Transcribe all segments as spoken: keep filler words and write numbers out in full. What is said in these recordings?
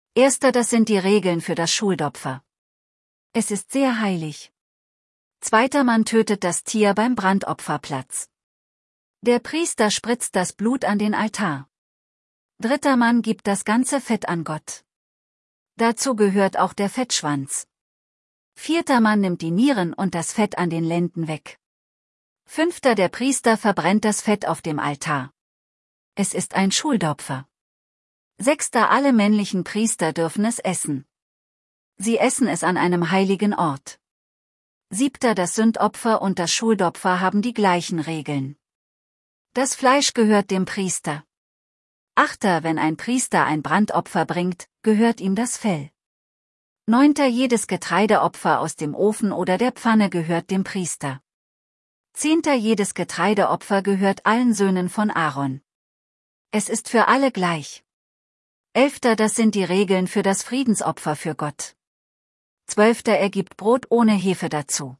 Erster, das sind die Regeln für das Schuldopfer. Es ist sehr heilig. Zweiter, man tötet das Tier beim Brandopferplatz. Der Priester spritzt das Blut an den Altar. Dritter, man gibt das ganze Fett an Gott. Dazu gehört auch der Fettschwanz. Vierter, man nimmt die Nieren und das Fett an den Lenden weg. Fünfter, der Priester verbrennt das Fett auf dem Altar. Es ist ein Schuldopfer. Sechster, alle männlichen Priester dürfen es essen. Sie essen es an einem heiligen Ort. Siebter, das Sündopfer und das Schuldopfer haben die gleichen Regeln. Das Fleisch gehört dem Priester. Achter, wenn ein Priester ein Brandopfer bringt, gehört ihm das Fell. Neunter, jedes Getreideopfer aus dem Ofen oder der Pfanne gehört dem Priester. Zehnter, jedes Getreideopfer gehört allen Söhnen von Aaron. Es ist für alle gleich. Elfter, das sind die Regeln für das Friedensopfer für Gott. Zwölfter, er gibt Brot ohne Hefe dazu.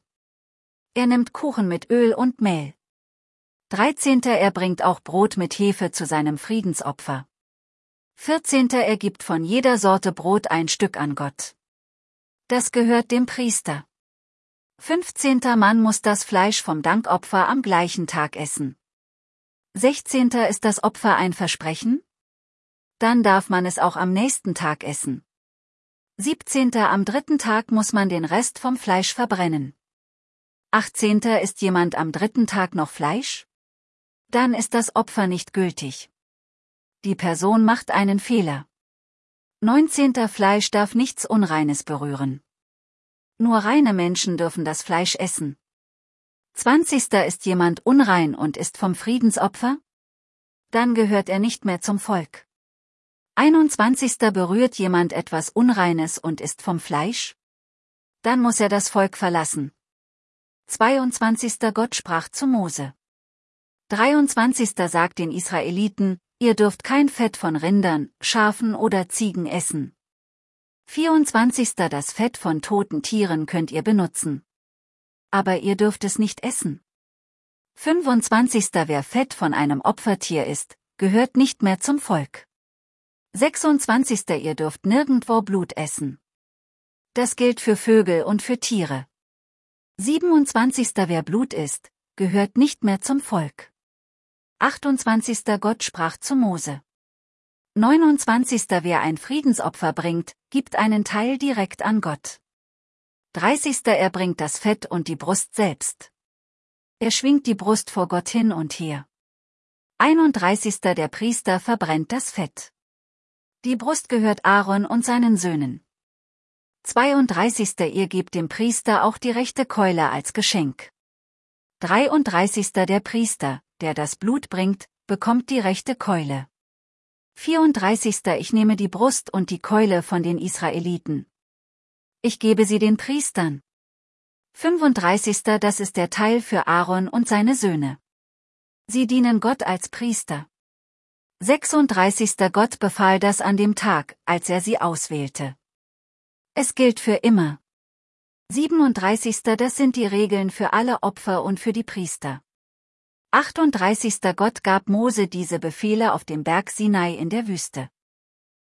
Er nimmt Kuchen mit Öl und Mehl. Dreizehnter, er bringt auch Brot mit Hefe zu seinem Friedensopfer. Vierzehnter, er gibt von jeder Sorte Brot ein Stück an Gott. Das gehört dem Priester. Fünfzehnter, man muss das Fleisch vom Dankopfer am gleichen Tag essen. Sechzehnter, ist das Opfer ein Versprechen? Dann darf man es auch am nächsten Tag essen. Siebzehnter, am dritten Tag muss man den Rest vom Fleisch verbrennen. Achtzehnter, ist jemand am dritten Tag noch Fleisch? Dann ist das Opfer nicht gültig. Die Person macht einen Fehler. Neunzehnter, Fleisch darf nichts Unreines berühren. Nur reine Menschen dürfen das Fleisch essen. Zwanzigster, ist jemand unrein und ist vom Friedensopfer? Dann gehört er nicht mehr zum Volk. Einundzwanzigster, berührt jemand etwas Unreines und ist vom Fleisch? Dann muss er das Volk verlassen. Zweiundzwanzigster, Gott sprach zu Mose. Dreiundzwanzigster, sagt den Israeliten, ihr dürft kein Fett von Rindern, Schafen oder Ziegen essen. vierundzwanzigster, das Fett von toten Tieren könnt ihr benutzen. Aber ihr dürft es nicht essen. fünfundzwanzigster, wer Fett von einem Opfertier isst, gehört nicht mehr zum Volk. sechsundzwanzigster, ihr dürft nirgendwo Blut essen. Das gilt für Vögel und für Tiere. siebenundzwanzigster, wer Blut isst, gehört nicht mehr zum Volk. achtundzwanzigster, Gott sprach zu Mose. neunundzwanzigster, wer ein Friedensopfer bringt, gibt einen Teil direkt an Gott. dreißigster, er bringt das Fett und die Brust selbst. Er schwingt die Brust vor Gott hin und her. einunddreißigster, der Priester verbrennt das Fett. Die Brust gehört Aaron und seinen Söhnen. zweiunddreißigster, ihr gebt dem Priester auch die rechte Keule als Geschenk. dreiunddreißigster, der Priester, der das Blut bringt, bekommt die rechte Keule. vierunddreißigster, ich nehme die Brust und die Keule von den Israeliten. Ich gebe sie den Priestern. fünfunddreißigster, das ist der Teil für Aaron und seine Söhne. Sie dienen Gott als Priester. sechsunddreißigster, Gott befahl das an dem Tag, als er sie auswählte. Es gilt für immer. siebenunddreißigster, das sind die Regeln für alle Opfer und für die Priester. achtunddreißigster, Gott gab Mose diese Befehle auf dem Berg Sinai in der Wüste.